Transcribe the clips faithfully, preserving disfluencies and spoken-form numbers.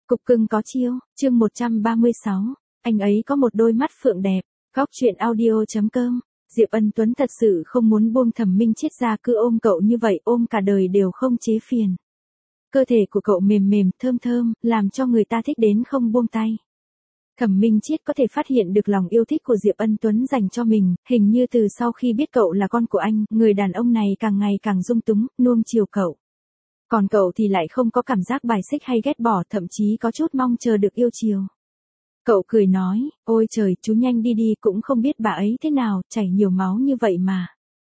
Cục cưng có chiêu, chương một trăm ba mươi sáu, anh ấy có một đôi mắt phượng đẹp, góc truyện audio.com, Diệp Ân Tuấn thật sự không muốn buông Thẩm Minh Chết ra, cứ ôm cậu như vậy, ôm cả đời đều không chế phiền. Cơ thể của cậu mềm mềm, thơm thơm, làm cho người ta thích đến không buông tay. Thẩm Minh Chết có thể phát hiện được lòng yêu thích của Diệp Ân Tuấn dành cho mình, hình như từ sau khi biết cậu là con của anh, người đàn ông này càng ngày càng dung túng, nuông chiều cậu. Còn cậu thì lại không có cảm giác bài xích hay ghét bỏ, thậm chí có chút mong chờ được yêu chiều. Cậu cười nói, ôi trời, chú nhanh đi đi, cũng không biết bà ấy thế nào, chảy nhiều máu như vậy mà.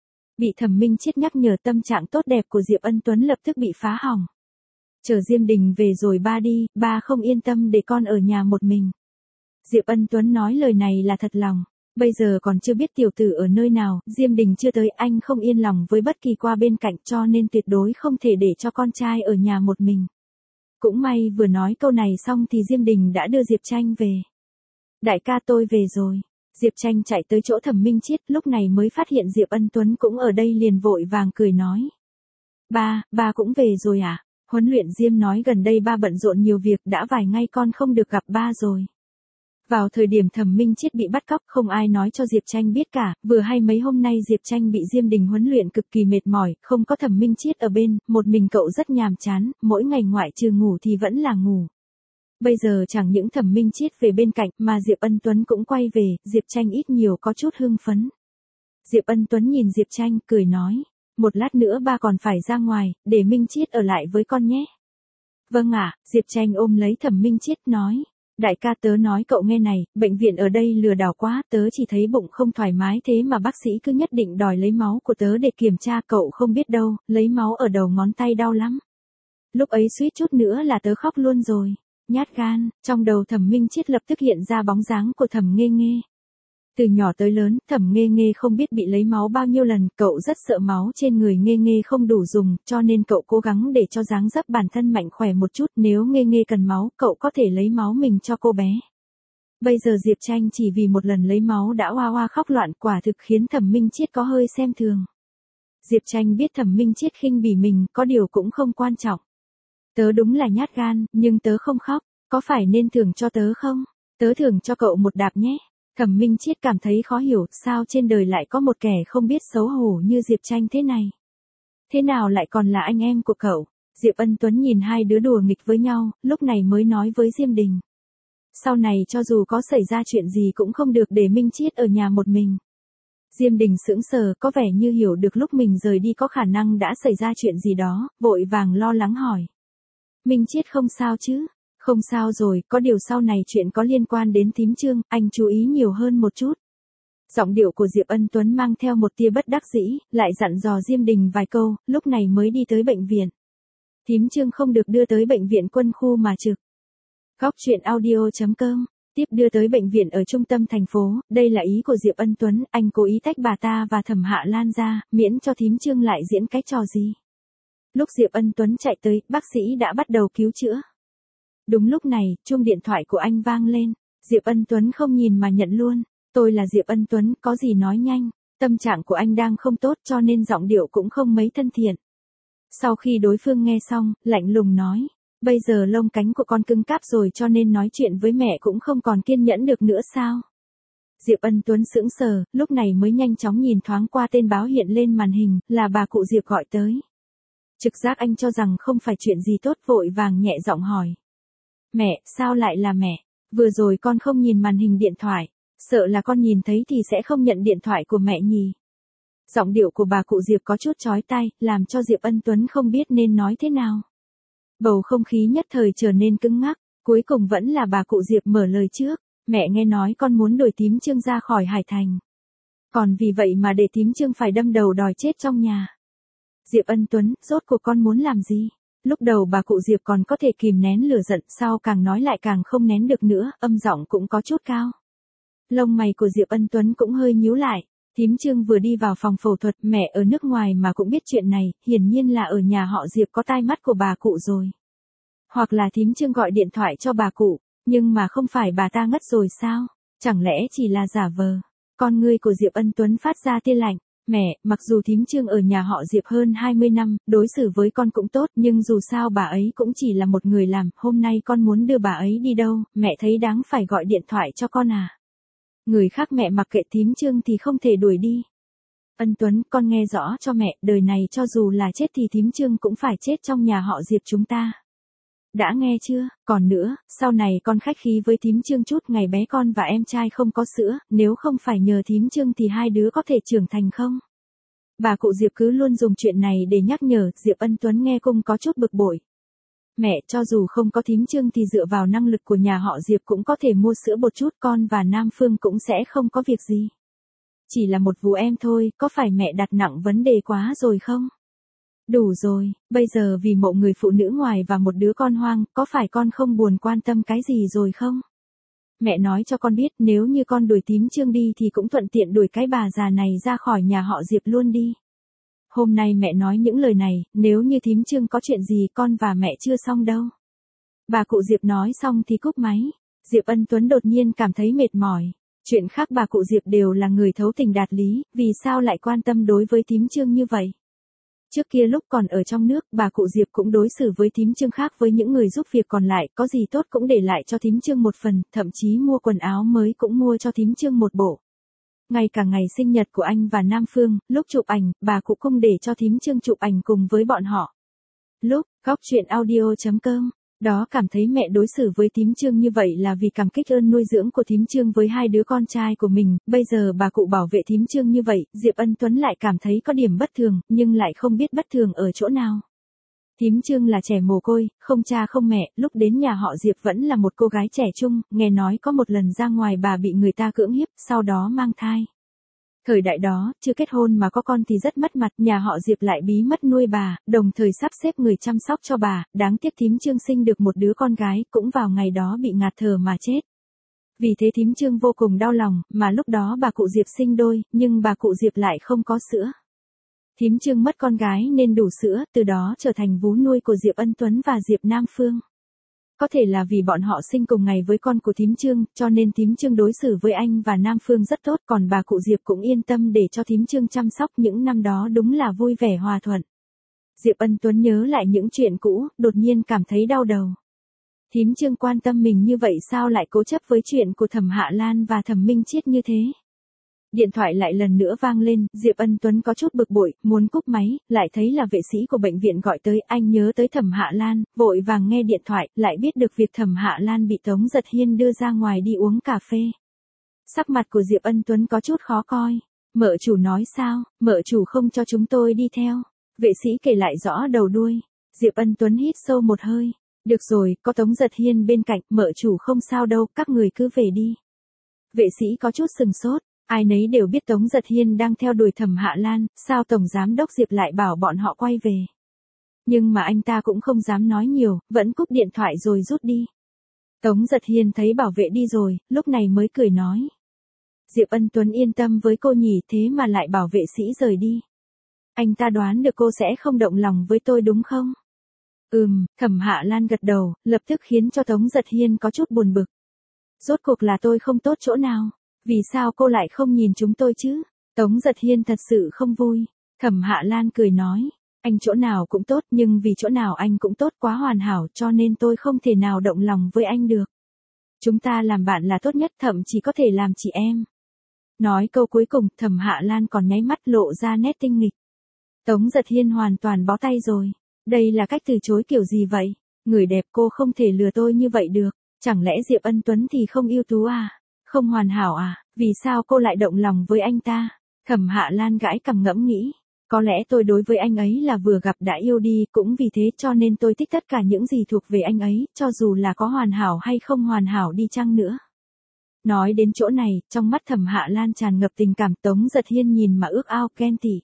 Bị Thẩm Minh Chết nhắc nhở, tâm trạng tốt đẹp của Diệp Ân Tuấn lập tức bị phá hỏng. Chờ Diêm Đình về rồi ba đi, ba không yên tâm để con ở nhà một mình. Diệp Ân Tuấn nói lời này là thật lòng. Bây giờ còn chưa biết tiểu tử ở nơi nào, Diêm Đình chưa tới, anh không yên lòng với bất kỳ qua bên cạnh, cho nên tuyệt đối không thể để cho con trai ở nhà một mình. Cũng may vừa nói câu này xong thì Diêm Đình đã đưa Diệp Tranh về. Đại ca, tôi về rồi. Diệp Tranh chạy tới chỗ Thẩm Minh Chết, lúc này mới phát hiện Diệp Ân Tuấn cũng ở đây, liền vội vàng cười nói. Ba, ba cũng về rồi à? Huấn luyện Diêm nói gần đây ba bận rộn nhiều việc, đã vài ngày con không được gặp ba rồi. Vào thời điểm Thẩm Minh Chết bị bắt cóc, không ai nói cho Diệp Tranh biết cả, vừa hay mấy hôm nay Diệp Tranh bị Diêm Đình huấn luyện cực kỳ mệt mỏi, không có Thẩm Minh Chết ở bên, một mình cậu rất nhàm chán, mỗi ngày ngoại trừ ngủ thì vẫn là ngủ. Bây giờ chẳng những Thẩm Minh Chết về bên cạnh, mà Diệp Ân Tuấn cũng quay về, Diệp Tranh ít nhiều có chút hưng phấn. Diệp Ân Tuấn nhìn Diệp Tranh, cười nói, một lát nữa ba còn phải ra ngoài, để Minh Chết ở lại với con nhé. Vâng ạ, Diệp Tranh ôm lấy Thẩm Minh Chết nói. Đại ca, tớ nói cậu nghe này, bệnh viện ở đây lừa đảo quá, tớ chỉ thấy bụng không thoải mái thế mà bác sĩ cứ nhất định đòi lấy máu của tớ để kiểm tra, cậu không biết đâu, lấy máu ở đầu ngón tay đau lắm. Lúc ấy suýt chút nữa là tớ khóc luôn rồi. Nhát gan, trong đầu Thẩm Minh Chết lập tức hiện ra bóng dáng của Thẩm Nghê Nghê. Từ nhỏ tới lớn, Thẩm Nghê Nghê không biết bị lấy máu bao nhiêu lần, cậu rất sợ máu trên người Nghê Nghê không đủ dùng, cho nên cậu cố gắng để cho dáng dấp bản thân mạnh khỏe một chút, nếu Nghê Nghê cần máu, cậu có thể lấy máu mình cho cô bé. Bây giờ Diệp Tranh chỉ vì một lần lấy máu đã oa oa khóc loạn, quả thực khiến Thẩm Minh Chết có hơi xem thường. Diệp Tranh biết Thẩm Minh Chết khinh bỉ mình, có điều cũng không quan trọng. Tớ đúng là nhát gan, nhưng tớ không khóc, có phải nên thưởng cho tớ không? Tớ thưởng cho cậu một đạp nhé. Thẩm Minh Chết cảm thấy khó hiểu, sao trên đời lại có một kẻ không biết xấu hổ như Diệp Tranh thế này. Thế nào lại còn là anh em của cậu? Diệp Ân Tuấn nhìn hai đứa đùa nghịch với nhau, lúc này mới nói với Diêm Đình. Sau này cho dù có xảy ra chuyện gì cũng không được để Minh Chết ở nhà một mình. Diêm Đình sững sờ, có vẻ như hiểu được lúc mình rời đi có khả năng đã xảy ra chuyện gì đó, vội vàng lo lắng hỏi. Minh Chết không sao chứ? Không sao rồi, có điều sau này chuyện có liên quan đến Thím Trương, anh chú ý nhiều hơn một chút. Giọng điệu của Diệp Ân Tuấn mang theo một tia bất đắc dĩ, lại dặn dò Diêm Đình vài câu, lúc này mới đi tới bệnh viện. Thím Trương không được đưa tới bệnh viện quân khu mà trực. Góc truyện audio.com, tiếp đưa tới bệnh viện ở trung tâm thành phố, đây là ý của Diệp Ân Tuấn, anh cố ý tách bà ta và Thẩm Hạ Lan ra, miễn cho Thím Trương lại diễn cái trò gì. Lúc Diệp Ân Tuấn chạy tới, bác sĩ đã bắt đầu cứu chữa. Đúng lúc này, chuông điện thoại của anh vang lên. Diệp Ân Tuấn không nhìn mà nhận luôn. Tôi là Diệp Ân Tuấn, có gì nói nhanh. Tâm trạng của anh đang không tốt cho nên giọng điệu cũng không mấy thân thiện. Sau khi đối phương nghe xong, lạnh lùng nói. Bây giờ lông cánh của con cứng cáp rồi cho nên nói chuyện với mẹ cũng không còn kiên nhẫn được nữa sao? Diệp Ân Tuấn sững sờ, lúc này mới nhanh chóng nhìn thoáng qua tên báo hiện lên màn hình, là bà cụ Diệp gọi tới. Trực giác anh cho rằng không phải chuyện gì tốt, vội vàng nhẹ giọng hỏi. Mẹ, sao lại là mẹ? Vừa rồi con không nhìn màn hình điện thoại, sợ là con nhìn thấy thì sẽ không nhận điện thoại của mẹ nhỉ. Giọng điệu của bà cụ Diệp có chút chói tai, làm cho Diệp Ân Tuấn không biết nên nói thế nào. Bầu không khí nhất thời trở nên cứng ngắc, cuối cùng vẫn là bà cụ Diệp mở lời trước. Mẹ nghe nói con muốn đuổi Thím Trương ra khỏi Hải Thành. Còn vì vậy mà để Thím Trương phải đâm đầu đòi chết trong nhà. Diệp Ân Tuấn, rốt cuộc con muốn làm gì? Lúc đầu bà cụ Diệp còn có thể kìm nén lửa giận, sau càng nói lại càng không nén được nữa, âm giọng cũng có chút cao. Lông mày của Diệp Ân Tuấn cũng hơi nhíu lại. Thím Trương vừa đi vào phòng phẫu thuật, mẹ ở nước ngoài mà cũng biết chuyện này, hiển nhiên là ở nhà họ Diệp có tai mắt của bà cụ rồi. Hoặc là Thím Trương gọi điện thoại cho bà cụ, nhưng mà không phải bà ta ngất rồi sao? Chẳng lẽ chỉ là giả vờ? Con ngươi của Diệp Ân Tuấn phát ra tia lạnh. Mẹ, mặc dù thím Trương ở nhà họ Diệp hơn hai mươi năm, đối xử với con cũng tốt, nhưng dù sao bà ấy cũng chỉ là một người làm, hôm nay con muốn đưa bà ấy đi đâu, mẹ thấy đáng phải gọi điện thoại cho con à. Người khác mẹ mặc kệ, thím Trương thì không thể đuổi đi. Ân Tuấn, con nghe rõ cho mẹ, đời này cho dù là chết thì thím Trương cũng phải chết trong nhà họ Diệp chúng ta. Đã nghe chưa, còn nữa, sau này con khách khí với thím Trương chút, ngày bé con và em trai không có sữa, nếu không phải nhờ thím Trương thì hai đứa có thể trưởng thành không? Bà cụ Diệp cứ luôn dùng chuyện này để nhắc nhở, Diệp Ân Tuấn nghe cũng có chút bực bội. Mẹ, cho dù không có thím Trương thì dựa vào năng lực của nhà họ Diệp cũng có thể mua sữa bột chút, con và Nam Phương cũng sẽ không có việc gì. Chỉ là một vụ em thôi, có phải mẹ đặt nặng vấn đề quá rồi không? Đủ rồi, bây giờ vì mộ người phụ nữ ngoài và một đứa con hoang, có phải con không buồn quan tâm cái gì rồi không? Mẹ nói cho con biết, nếu như con đuổi thím Trương đi thì cũng thuận tiện đuổi cái bà già này ra khỏi nhà họ Diệp luôn đi. Hôm nay mẹ nói những lời này, nếu như thím Trương có chuyện gì con và mẹ chưa xong đâu. Bà cụ Diệp nói xong thì cúp máy. Diệp Ân Tuấn đột nhiên cảm thấy mệt mỏi. Chuyện khác bà cụ Diệp đều là người thấu tình đạt lý, vì sao lại quan tâm đối với thím Trương như vậy? Trước kia lúc còn ở trong nước, bà cụ Diệp cũng đối xử với thím Trương khác với những người giúp việc còn lại, có gì tốt cũng để lại cho thím Trương một phần, thậm chí mua quần áo mới cũng mua cho thím Trương một bộ. Ngay cả ngày sinh nhật của anh và Nam Phương, lúc chụp ảnh, bà cụ cũng để cho thím Trương chụp ảnh cùng với bọn họ. Lúc, góc chuyện audio chấm com, đó cảm thấy mẹ đối xử với thím Trương như vậy là vì cảm kích ơn nuôi dưỡng của thím Trương với hai đứa con trai của mình, bây giờ bà cụ bảo vệ thím Trương như vậy, Diệp Ân Tuấn lại cảm thấy có điểm bất thường, nhưng lại không biết bất thường ở chỗ nào. Thím Trương là trẻ mồ côi, không cha không mẹ, lúc đến nhà họ Diệp vẫn là một cô gái trẻ trung, nghe nói có một lần ra ngoài bà bị người ta cưỡng hiếp, sau đó mang thai. Thời đại đó, chưa kết hôn mà có con thì rất mất mặt, nhà họ Diệp lại bí mật nuôi bà, đồng thời sắp xếp người chăm sóc cho bà, đáng tiếc thím Trương sinh được một đứa con gái, cũng vào ngày đó bị ngạt thở mà chết. Vì thế thím Trương vô cùng đau lòng, mà lúc đó bà cụ Diệp sinh đôi, nhưng bà cụ Diệp lại không có sữa. Thím Trương mất con gái nên đủ sữa, từ đó trở thành vú nuôi của Diệp Ân Tuấn và Diệp Nam Phương. Có thể là vì bọn họ sinh cùng ngày với con của thím Trương, cho nên thím Trương đối xử với anh và Nam Phương rất tốt, còn bà cụ Diệp cũng yên tâm để cho thím Trương chăm sóc, những năm đó đúng là vui vẻ hòa thuận. Diệp Ân Tuấn nhớ lại những chuyện cũ, đột nhiên cảm thấy đau đầu. Thím Trương quan tâm mình như vậy sao lại cố chấp với chuyện của Thẩm Hạ Lan và Thẩm Minh Chiết như thế? Điện thoại lại lần nữa vang lên, Diệp Ân Tuấn có chút bực bội, muốn cúp máy, lại thấy là vệ sĩ của bệnh viện gọi tới, anh nhớ tới Thẩm Hạ Lan, vội vàng nghe điện thoại, lại biết được việc Thẩm Hạ Lan bị Tống Giật Hiên đưa ra ngoài đi uống cà phê. Sắc mặt của Diệp Ân Tuấn có chút khó coi. Mợ chủ nói sao, mợ chủ không cho chúng tôi đi theo. Vệ sĩ kể lại rõ đầu đuôi. Diệp Ân Tuấn hít sâu một hơi. Được rồi, có Tống Giật Hiên bên cạnh, mợ chủ không sao đâu, các người cứ về đi. Vệ sĩ có chút sừng sốt. Ai nấy đều biết Tống Giật Hiên đang theo đuổi Thẩm Hạ Lan, sao Tổng Giám Đốc Diệp lại bảo bọn họ quay về. Nhưng mà anh ta cũng không dám nói nhiều, vẫn cúp điện thoại rồi rút đi. Tống Giật Hiên thấy bảo vệ đi rồi, lúc này mới cười nói. Diệp Ân Tuấn yên tâm với cô nhỉ, thế mà lại bảo vệ sĩ rời đi. Anh ta đoán được cô sẽ không động lòng với tôi đúng không? Ừm, Thẩm Hạ Lan gật đầu, lập tức khiến cho Tống Giật Hiên có chút buồn bực. Rốt cuộc là tôi không tốt chỗ nào? Vì sao cô lại không nhìn chúng tôi chứ? Tống Giật Hiên thật sự không vui. Thẩm Hạ Lan cười nói. Anh chỗ nào cũng tốt, nhưng vì chỗ nào anh cũng tốt quá hoàn hảo, cho nên tôi không thể nào động lòng với anh được. Chúng ta làm bạn là tốt nhất, thậm chí có thể làm chị em. Nói câu cuối cùng, Thẩm Hạ Lan còn nháy mắt lộ ra nét tinh nghịch. Tống Giật Hiên hoàn toàn bó tay rồi. Đây là cách từ chối kiểu gì vậy? Người đẹp, cô không thể lừa tôi như vậy được. Chẳng lẽ Diệp Ân Tuấn thì không ưu tú à? Không hoàn hảo à? Vì sao cô lại động lòng với anh ta? Thẩm Hạ Lan gãi cằm ngẫm nghĩ. Có lẽ tôi đối với anh ấy là vừa gặp đã yêu đi, cũng vì thế cho nên tôi thích tất cả những gì thuộc về anh ấy, cho dù là có hoàn hảo hay không hoàn hảo đi chăng nữa. Nói đến chỗ này, trong mắt Thẩm Hạ Lan tràn ngập tình cảm. Tống Giật Hiên nhìn mà ước ao ghen tị.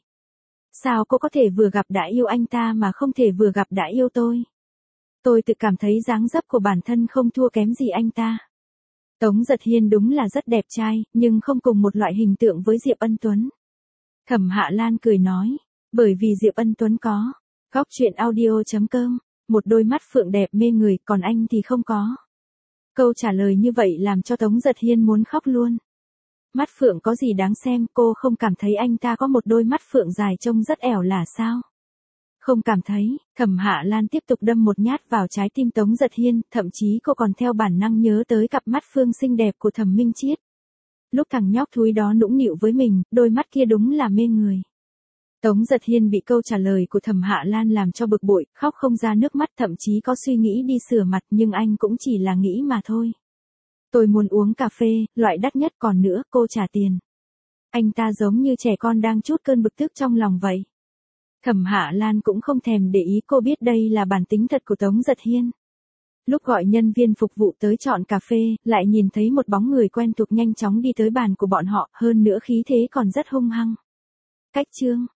Sao cô có thể vừa gặp đã yêu anh ta mà không thể vừa gặp đã yêu tôi? Tôi tự cảm thấy dáng dấp của bản thân không thua kém gì anh ta. Tống Giật Hiên đúng là rất đẹp trai, nhưng không cùng một loại hình tượng với Diệp Ân Tuấn. Thẩm Hạ Lan cười nói, bởi vì Diệp Ân Tuấn có góc chuyện audio chấm com, một đôi mắt phượng đẹp mê người, còn anh thì không có. Câu trả lời như vậy làm cho Tống Giật Hiên muốn khóc luôn. Mắt phượng có gì đáng xem, cô không cảm thấy anh ta có một đôi mắt phượng dài trông rất ẻo là sao? Không cảm thấy, Thẩm Hạ Lan tiếp tục đâm một nhát vào trái tim Tống Giật Hiên, thậm chí cô còn theo bản năng nhớ tới cặp mắt phương xinh đẹp của Thẩm Minh Chiết. Lúc thằng nhóc thúi đó nũng nịu với mình, đôi mắt kia đúng là mê người. Tống Giật Hiên bị câu trả lời của Thẩm Hạ Lan làm cho bực bội, khóc không ra nước mắt, thậm chí có suy nghĩ đi sửa mặt, nhưng anh cũng chỉ là nghĩ mà thôi. Tôi muốn uống cà phê, loại đắt nhất, còn nữa, cô trả tiền. Anh ta giống như trẻ con đang trút cơn bực tức trong lòng vậy. Thẩm Hạ Lan cũng không thèm để ý, cô biết đây là bản tính thật của Tống Giật Hiên. Lúc gọi nhân viên phục vụ tới chọn cà phê, lại nhìn thấy một bóng người quen thuộc nhanh chóng đi tới bàn của bọn họ, hơn nữa khí thế còn rất hung hăng. Cách chương